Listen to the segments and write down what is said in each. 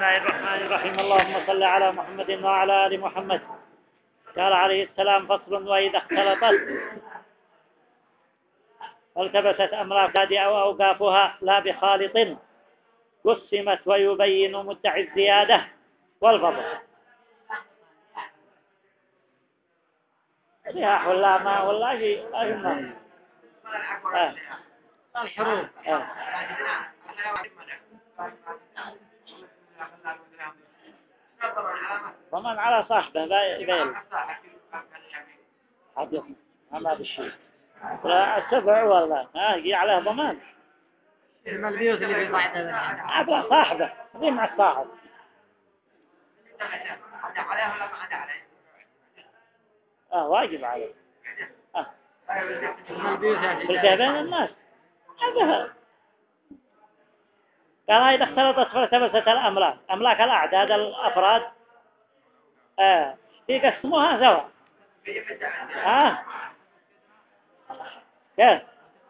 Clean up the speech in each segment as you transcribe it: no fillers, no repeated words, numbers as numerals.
الله الرحمن الرحيم. اللهم صل على محمد وعلى آل محمد. قال عليه السلام: فصل: وإذا اختلطت والتبست أمراف أو أوقافها لا بخالط قسمت ويبين مدعي الزيادة والفضل. رياح ولا ما والله ما الحروب ضمان على صاحبه يبين حدث ما بالشيء لا سبع والله يجي عليه ضمان ما البيوت اللي في صاحبه على صاحبه ذي مع الصاحب واجب عليه ما البيوت بين الناس هذا. قال: إذا اختلطت فالتبست الأملاك أملاك الأعداد الأفراد يقسموها سوا كيف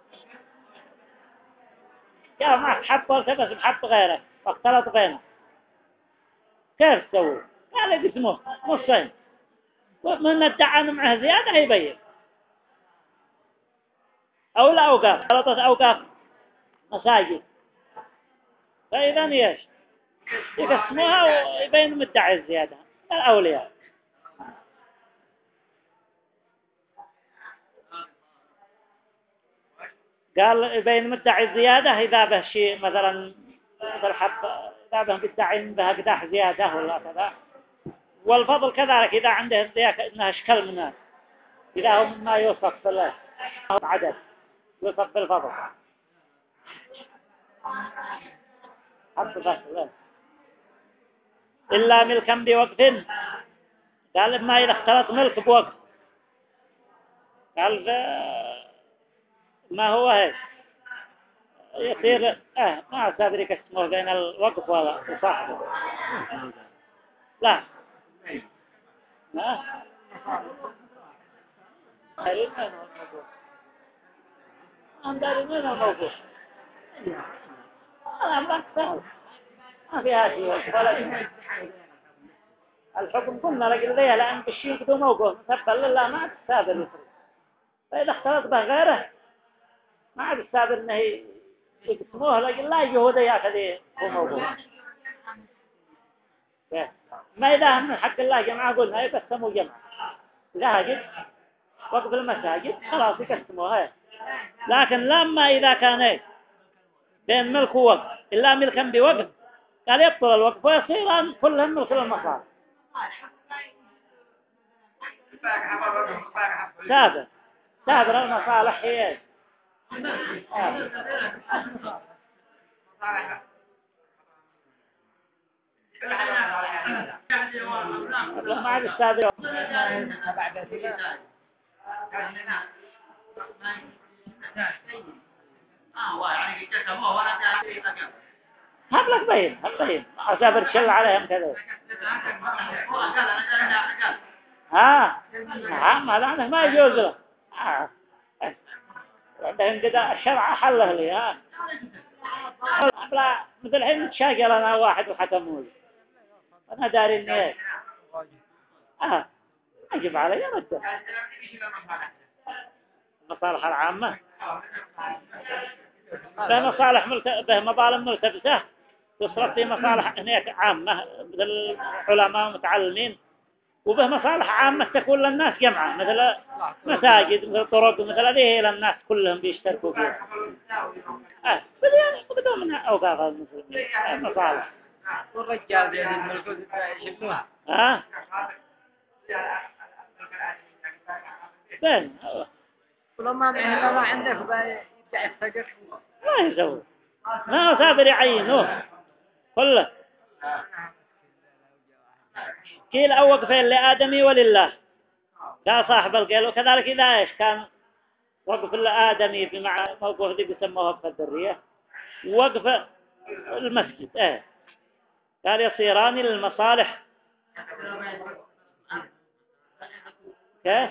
معك حب والتبس بحب غيرك واختلط بينه كيف تسوي؟ قال: يقسموه نصين ومن ادعى معه زيادة يبين. أو لا أوقاف اختلطت أوقاف مساجد فإذا ايش يقسموها ويبين مدعي الزيادة الأولياء. قال يبين مدعي الزيادة إذا به شيء مثلا الحب إذا به مدعي به قداح زيادة ولا كذا. والفضل كذلك إذا عنده إنها أشكال من الناس إذا هو مما يوصف بالله عدد يوصف بالفضل حب بس إلا ملكا بوقف. قال: ما إذا اختلط ملك بوقف. قال: ما هو هيك يصير ما أدري اسمه بين الوقف وصاحبه لا أنداري من الموضوع أنا ما فيها شيء ولا الحكم كنا لقل ليه لأن بالشيء بدون موقف مثبل لله ما تستابر يفرق. فإذا اختلط به غيره ما عاد تستابر إنه يقسموه لقل لا يجهود يأخذ هو موقف. ما إذا من حق الله جماعة قلنا يقسموا جماعة إذا هجد وقف المساجد خلاص يقسموها. لكن لما إذا كان بين ملك ووقف إلا ملكا بوقف قال يبطل الوقف ويصير كلهم ملك المصالح سابر المصالح هي ما عاد السابر هبلك بين أسابر شل عليهم كذا ما لعنه ما يجوز له عندهم كذا الشرع حله لي لا مثل الحين متشاقل أنا واحد وحكموا أنا داري إني أجب علي رده المصالح العامة به مصالح به مظالم ملتبسة تصرف في مصالح هناك عامة مثل العلماء ومتعلمين وبه مصالح عامة تكون للناس جمعة مثل مساجد مثل طرق مثل هذه للناس كلهم بيشتركوا فيها بدون من أوقاف المسلمين مصالح والرجال بيد الملك يشبوها بين ولما ما عندك يبدأ يفتقر ما يسوي ما صابر يعينوه كله قيل أو وقفين لآدمي ولله لا صاحب القيل. وكذلك إذا إيش كان وقف الآدمي بمع موقف ذي بيسموه وقف الذرية ووقف المسجد قال يصيران للمصالح كيف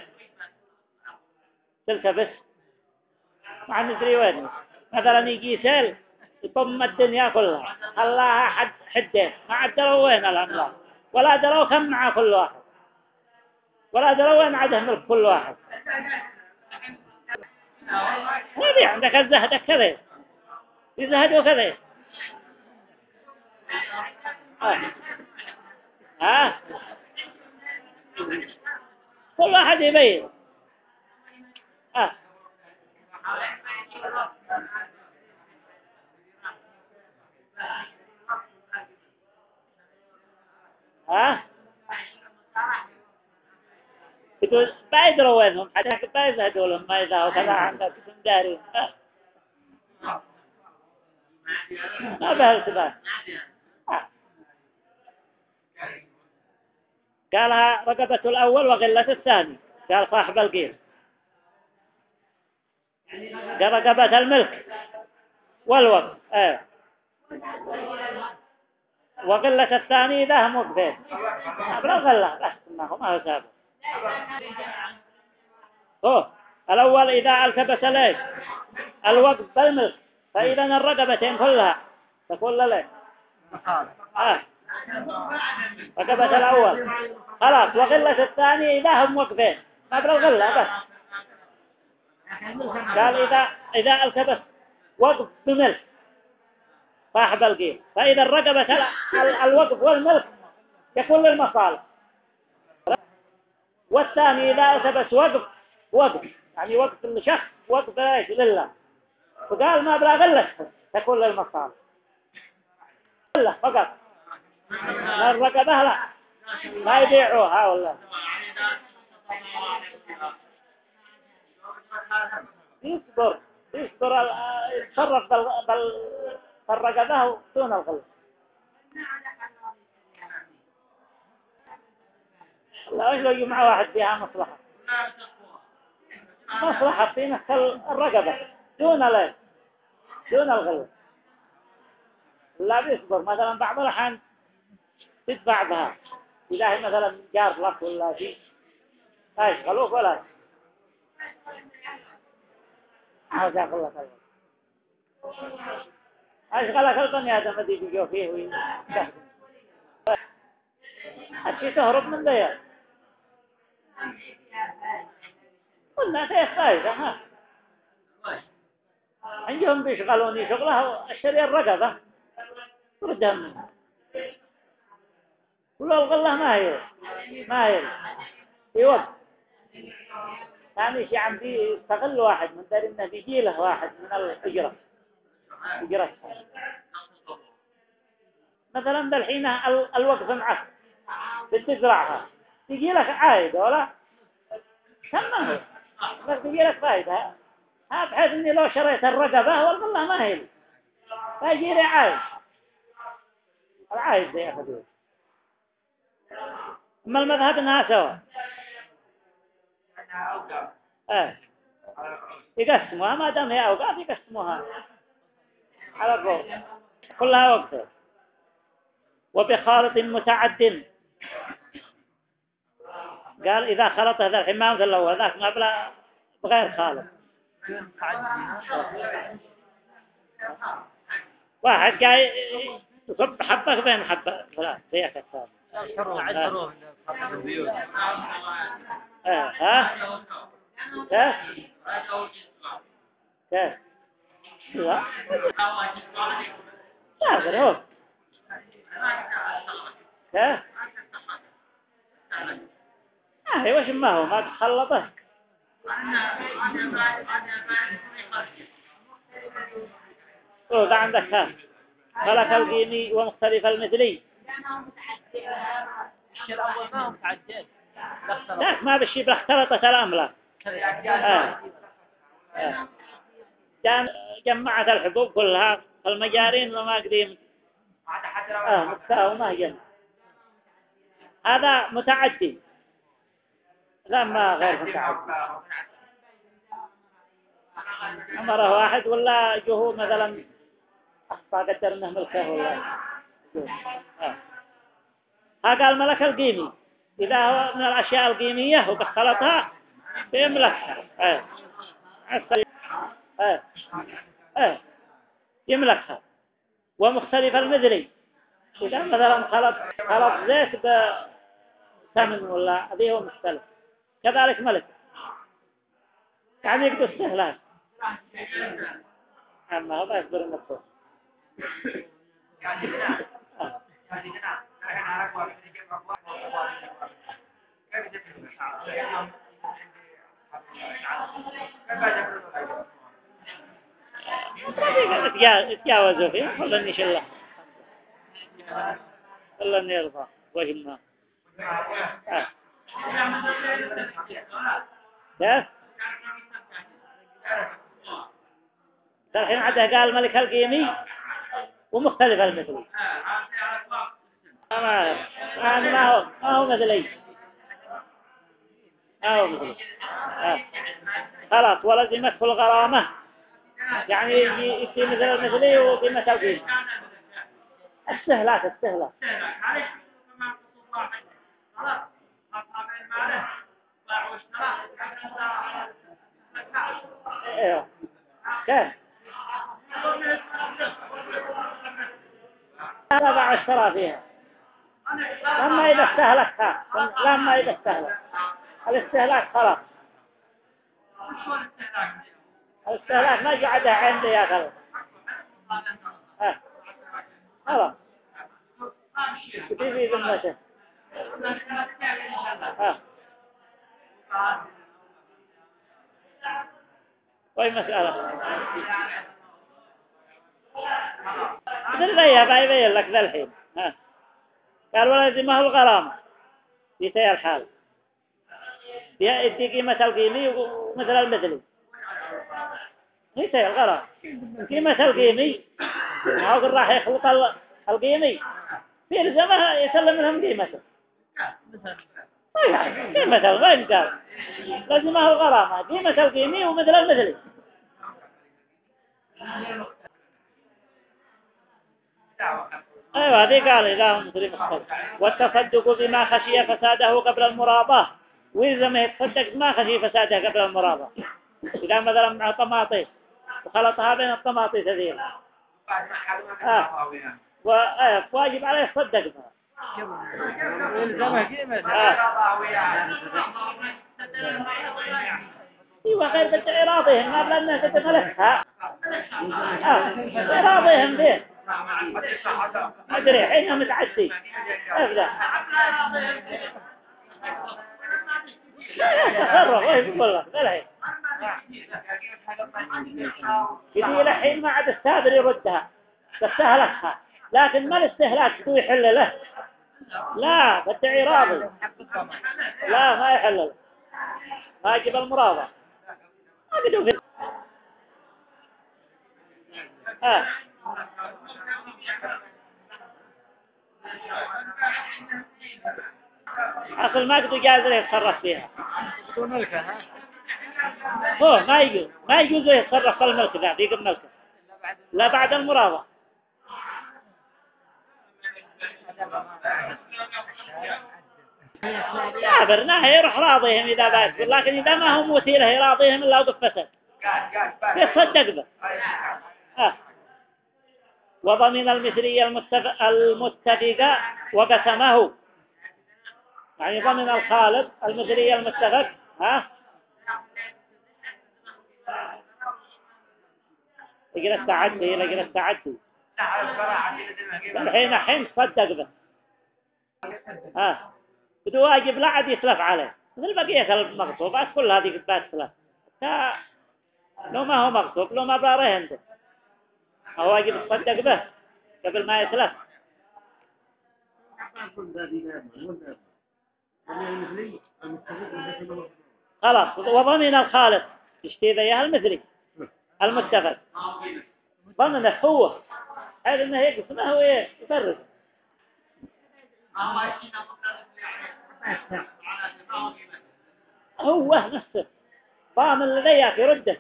تلتبس مع ندري وين مثلا يجي سيل يضم الدنيا كلها خلاها حدين ما عاد دروا وين الأملاك ولا دروا كم مع كل واحد ولا دروا وين عده ملك كل واحد. هذه عندك الزهد كذا يزهدوا كذا ها كل واحد يبين ها ها يقول ما يدروا وينهم حتى ما يزهدوا لهم ما يزهدوا كذا عندك اسم دارين ما بهالسبب قالها رقبة الأول وغلة الثاني قال صاحب القيل قال رقبة الملك والوقت وغلة الثاني ذا مقبل أبلا غلة بس إنه ما هو سابق الأول إذا التبس ليش الوقت بالملك فإذا الرقبتين كلها تقول ليش رقبة الأول خلاص وغلة الثاني إذا هم وقفين ما بلا الغلة بس قال إذا التبس وقف بملك صاحب القيل فإذا الرقبة الوقف والملك يكون للمصالح والثاني إذا التبس وقف يعني وقف الشخص وقف ايش لله فقال ما بلا غلة تكون للمصالح غلة فقط الرقبة لا يبيعوها ولا يصبر يتصرف بالرقبة دون الغلة لا إيش لو يجمع واحد فيها مصلحة في نفس الرقبة دون الغلة لا بيصبر مثلا بعض الأحيان تدفع بها إذا هي مثلا جار لك ولا شيء ايش غلوك ولا عاوز ياكل لك ايش غلك البني ادم الذي بيجوا فيه ويستخدم الشيء تهرب من ذي قلنا فيه فايدة ها عندهم بيشغلوني شغلها اشتري الرقبة وردها منه ولو الغلة ما هي في وقت ثاني شيء عم يستغل واحد من دار انه بيجي له واحد من الأجرة مثلا بالحين الوقف معك بتزرعها تجي لك عائد ولا كم بس تجي لك فائدة بحيث اني لو شريت الرقبة والله ما هي فيجي لي عائد العائد زي أخذوه أما المذهب انها سوا يقسموها ما دام هي أوقات يقسموها على الروح كلها وقت وبخالط متعد قال إذا خلط هذا الحمام مثل الأول ذاك ما بلا بغير خالط واحد جاي يصب حبة بين حبة ثلاث هي كثار ها كيف لا لا غيره كيف وش ما هو ما تخلطه ده عندك ها خلق القيمي ومختلف المثلي الأول ما هو متعدد لا ما بالشي باختلطت الأملاك كان جمعت الحبوب كلها المجارين وما قديم متساومة جمع هذا متعدي لا ما غير متعدي أمره واحد ولا جهو مثلا أخطأ قدر إنه ملكه ولا هذا الملك القيمي إذا هو من الأشياء القيمية وبخلطها يملكها يملكها ومختلف المثلي إذا مثلا خلط زيت بثمن ولا هذه هو مختلف كذلك ملك يعني يقدر استهلاك أما هذا يقدر النفس اتجاوزوا فيه والله إن شاء الله الله إن يرضى وجهنا كيف الحين عده قال ملك القيمي ومختلف المثلي ما هو مثلي ما هو مثلي خلاص ولزمته الغرامة يعني يجي مثل المثلي وقيمة القيمة استهلاك ايوه كيف هذا بعد اشترى فيها لما إذا استهلكها لما إذا استهلك الاستهلاك خلاص الاستهلاك ما قعدها عندي يا خلاص خلاص تجي ذمته وهي مسألة مثل ذي بايبين لك ذا الحين قال ولازمه الغرامة في سير الحال يدي قيمة القيمي ومثل المثلي هي سير الغرامة قيمة القيمي هو قل راح يخلط القيمي في الزمه يسلم لهم قيمته قيمة وين قال لازمه الغرامة قيمة القيمي ومثل المثلي ايوه هذه قال إذا هم مثل مختلف والتصدق بما خشي فساده قبل المراضاة وإذا ما يتصدق بما خشي فساده قبل المراضاة إذا مثلا مع طماطيس وخلطها بين الطماطيس هذه واجب عليه يصدق بها ايوه غير بإعراضهم ما بلنا تتملكها إعراضهم به أدري حين متعدي أبدا تصرف والله بالحين يجي الحين ما عاد السادر يردها تستهلكها لكن ما الاستهلاك هو يحل له لا بدعي راضي لا ما يحل له ما يجيب المراضة ما بدو في أصل ما قدو جاز له يتصرف فيها هو ما يجوز له يتصرف في الملك ذا ديق الملك لا بعد المراضة لا برناه يروح راضيهم إذا بات لكن إذا ما هم وسيلة يراضيهم إلا وقف فسد يصدق به وضمن المثلية المتفق وقسمه يعني ضمن الخالق المثلية المتفق يقرأ التعدي الحين تصدق به بدو واجب لا عاد يسلف عليه مثل بقية المغصوبات كل هذه قد تسلف لو ما هو مغصوب لو ما باره عنده هو واجب يصدق به قبل ما يسلف خلاص وضمن الخالق يشتي ذيها المثلي المتفق ضمنه هو حيث انه يقسمه هو يفرق هو نفسه ضامن لذيك يرده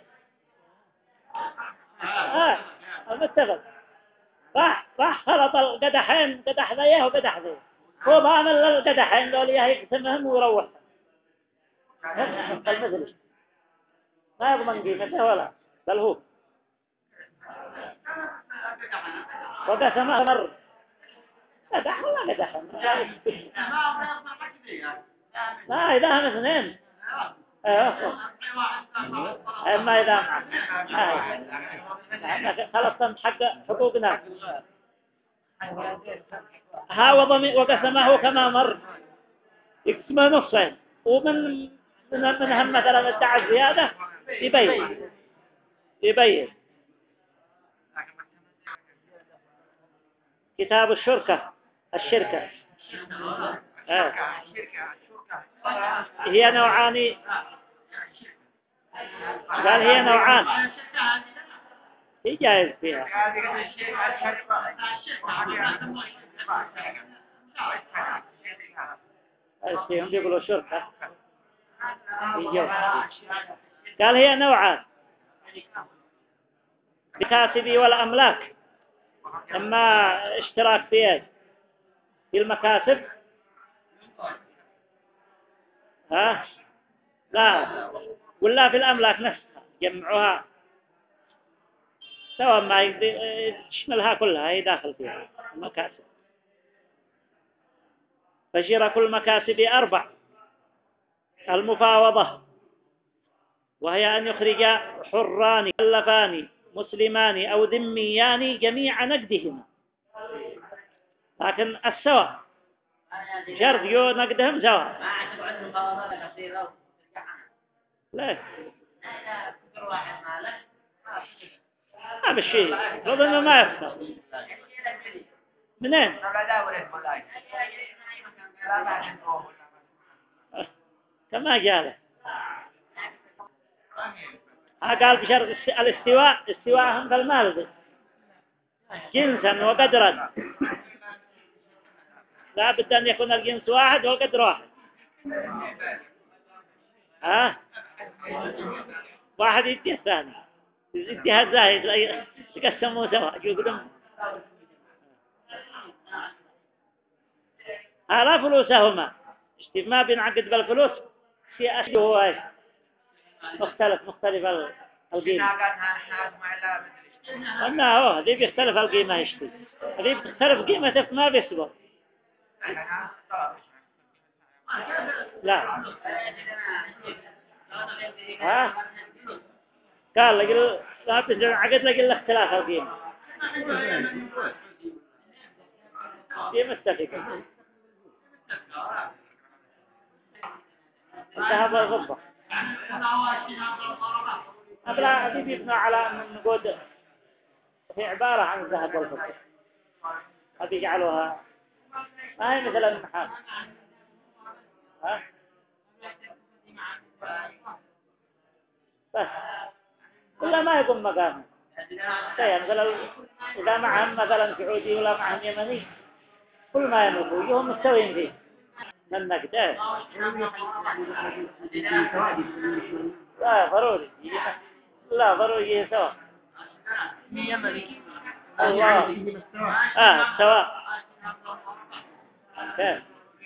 المتفق راح خلط القدحين قدح ذيه وقدح ذيه هو ضامن للقدحين دول يقسمهم ويروح المثلي ما يضمن قيمته ولا بل هو وقسمه مر لا دخل ولا دخل لا إذا هم اثنين أما إذا خلصنا حق حقوقنا ها وقسمه كما مر يقسمه نصين ومن هم مثلا ادعى زيادة يبين كتاب الشركة هي نوعان قال هي نوعان هي جائز فيها هم بيقولوا شركة قال هي نوعان بكاسبي والأملاك أما اشتراك في المكاسب لا ولا في الأملاك نفسها جمعوها سواء ما تشملها كلها هي داخل فيها المكاسب فشراك المكاسب 4 المفاوضة وهي أن يخرج حران مكلفان مسلمان أو ذميان جميع نقدهما لكن السواء شرط نقدهم سواء لا ما بالشيء ربما ما يفهم منين كما قال قال بشرط الاستواء هم في المال جنسا وقدرا لا بد أن يكون الجنس واحد والقدر واحد واحد يدي الثاني يديها الزايد يقسموا سوا يقولون على فلوسهما ما بينعقد بالفلوس في أشياء هو مختلف القيمة أما هذه بيختلف القيمة يشتري هذه بتختلف قيمته ما بيسبق لا قال لقل لا بينعقد لقل اختلاف القيمة دي متفقة الذهب والفضة أبلا هذه بيبنى على أن نقول في عبارة عن الذهب والفضة هذه جعلوها ما هي مثل النحاس بس ولا ما يقوم مقامه يعني مثلا إذا معهم مثلا سعودي ولا معهم يمني كل ما يملكوا يهم مستوين فيه من نقده لا ضروري لا ضروري سواء الله سواء كيف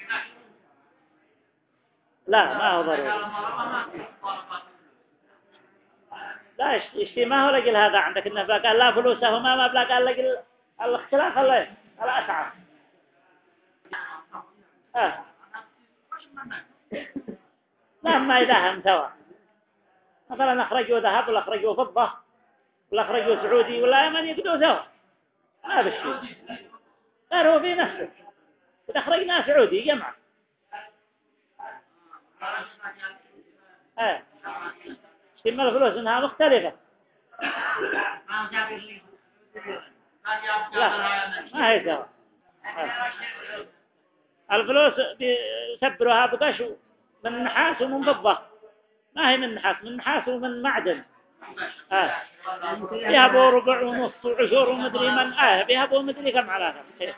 لا ما هو ضروري لا يشتي ما هو رجل هذا عندك إنه قال لا فلوسه ما بلا قال لك الاختلاف الله الأسعار لا ما إذا هم سوا مثلا أخرجوا ذهب ولا أخرجوا فضة ولا أخرجوا سعودي ولا يمني يقدروا سوا ما بالشيء غير هو في نفسه إذا أخرجنا سعودي جمع ثم الفلوس إنها مختلفة لا ما هي سوا الفلوس بيسبروها بقش من نحاس ومن فضة ما هي من نحاس من نحاس ومن معدن يهبوا ربع ونص وعشر ومدري من بيهبوا مدري كم على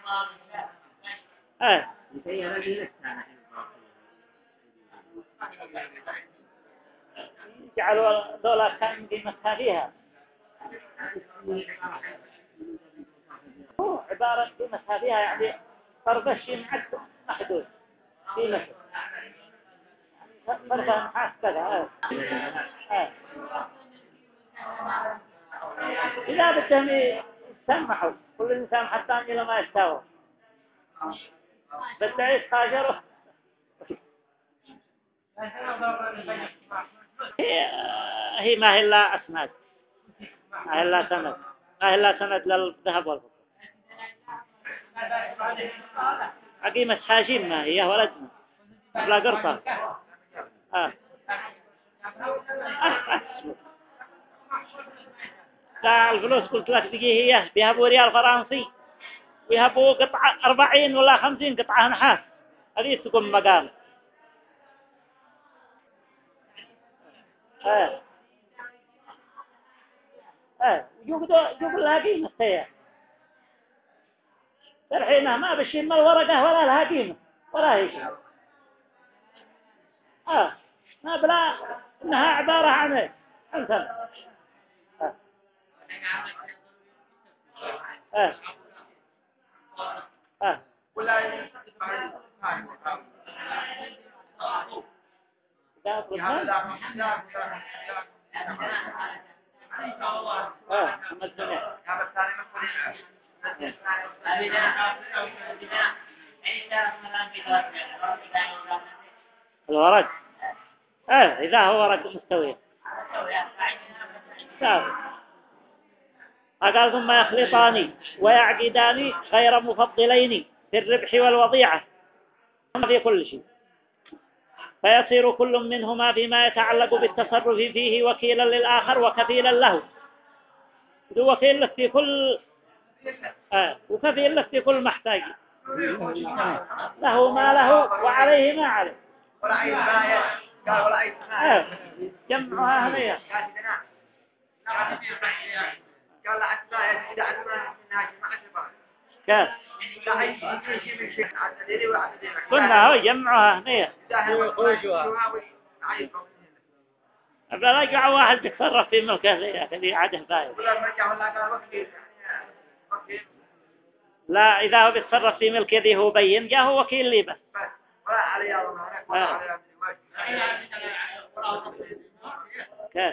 جعلوا دولار كان قيمتها فيها هو عبارة قيمتها فيها يعني فرق الشيء محدود قيمته فرق نحاس كذا إذا بدهم سمحوا كل إنسان حتى إلى ما يستوى بدأ يتخاجروا هي هي ما هي إلا أسناد ما هي إلا سند ما هي إلا سند للذهب والفضة عقيمة حاجيم ما هي ولدنا لا قرطة لا الفلوس قلت لك تجي هي بيهبوا ريال فرنسي ويهبوا قطعة 40 ولا 50 قطعة نحاس هذه تكون مقام يقول لها قيمة هي الحين ما بشي ما الورقة ولا لها قيمة ولا هي شيء ما بلا إنها عبارة عن سنة آه آه الورق إذا هو ورق مستوي قال ثم يخلطان ويعقدان غير مفضلين في الربح والوضيعة في كل شيء فيصير كل منهما فيما يتعلق بالتصرف فيه وكيلا للآخر وكفيلا له ذو وكيل لك في كل وكفيل لك في كل محتاج له ما له وعليه ما عليه جمعها هنية كيف قلنا هو جمعها هنية لا يقع واحد يتصرف في ملكه ذي عاده فايد لا إذا هو بيتصرف في ملك ذي هو بين جاء هو وكيل لي بس كيف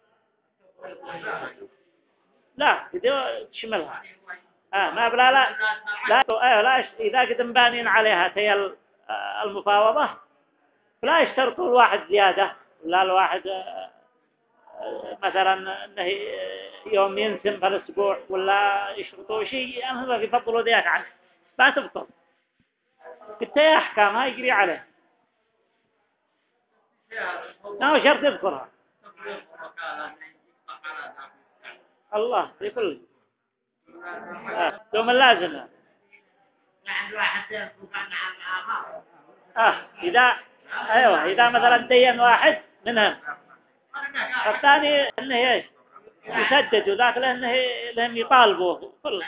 لا كده تشملها ما بلا لا إذا قد بانين عليها تي المفاوضة لا يشترطوا الواحد زيادة لا الواحد مثلا انه يوم ينسم في الاسبوع ولا يشرطوا شيء يعني يفضلوا ذيك عنه ما تبطل كنت احكامها يجري عليه ما هو شرط يذكرها الله في كل دوم اللازمة إذا أيوة إذا مثلا دين واحد منهم الثاني إنه إيش يسدد وذاك لأنه لهم يطالبوه كل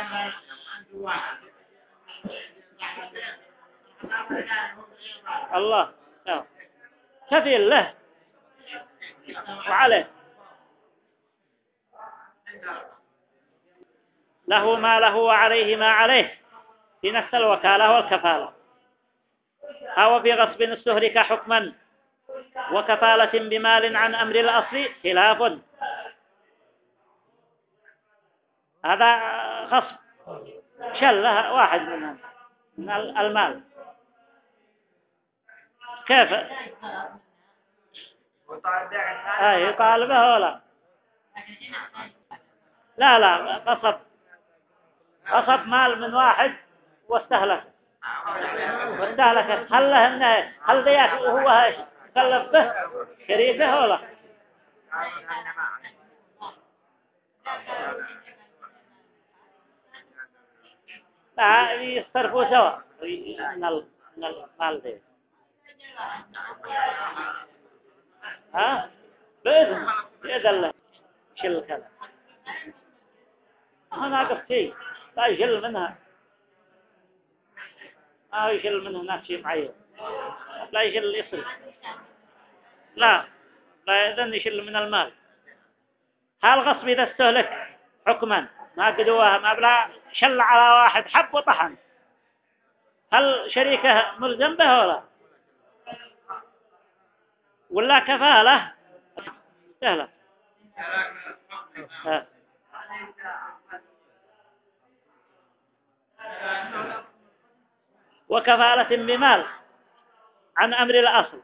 الله كفيل له وعليه له ما له وعليه ما عليه في نفس الوكالة والكفالة أو في غصب استهلك حكما وكفالة بمال عن أمر الأصل خلاف هذا غصب شله واحد منهم من المال كيف يطالبه ولا لا غصب مال من واحد واستهلك هل ذيك هو كلف به شريكه ولا لا يصرفوا سوا من المال ذي بإذن الله شل كذا ناقص شيء لا يشل منها ما يشل منه ناس شيء معين لا يشل يصرف لا إذن يشل من المال هل غصب إذا استهلك حكما ما قدوها ما بلا شل على واحد حب وطحن هل شريكه ملزم به ولا كفالة سهلة وكفالة بمال عن أمر الأصل،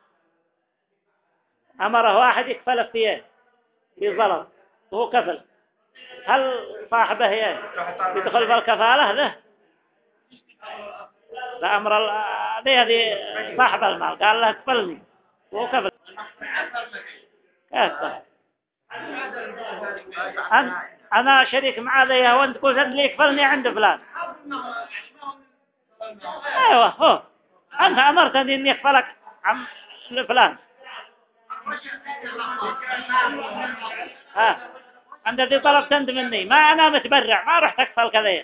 أمره واحد يكفل فيه في ظلم وهو كفل، هل صاحبه يدخل بالكفالة له؟ لا، أمر هذه صاحب المال قال له كفلني وهو كفل. أنا شريك مع ذي وأنت قلت لي كفلني عند فلان. أيوة، هو أنت أمرتني إني أكفلك عم لفلان. أنت ذي طلبت أنت مني، ما أنا متبرع، ما رحت أكفل كذا.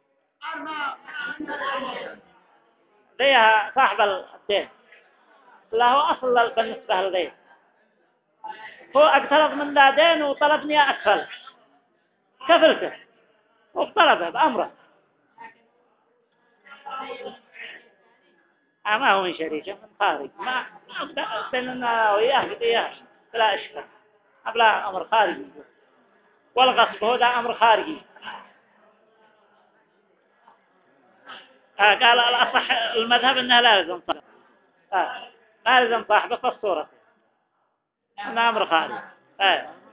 ذيها صاحب الدين، لا هو أصل بالنسبة لذي، هو اقترض من ذا دين وطلبني أكفل، كفلته وطلبه بأمره، ما هو من شريكه، من خارج، ما بيننا وياه بديه لا إشكال، أبلا أمر خارجي، والغصب هو ده أمر خارجي. قال الأصح المذهب أنه لا لازم صاحبه، لا لازم صاحبه في الصورة، أنه أمر خارجي.